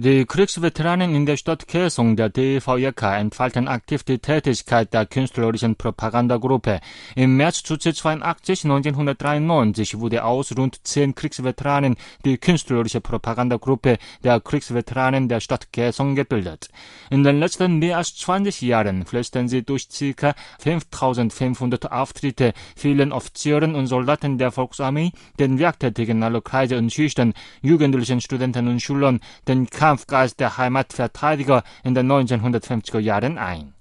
Die Kriegsveteranen in der Stadt Kaesong der DVJK entfalten aktiv die Tätigkeit der künstlerischen Propagandagruppe. Im März 1993 wurde aus rund 10 Kriegsveteranen die künstlerische Propagandagruppe der Kriegsveteranen der Stadt Kaesong gebildet. In den letzten mehr als 20 Jahren flößten sie durch ca. 5.500 Auftritte vielen Offizieren und Soldaten der Volksarmee, den werktätigen aller Kreise und Schichten, jugendlichen Studenten und Schülern den Kampfgeist der Heimatverteidiger in den 1950er Jahren ein.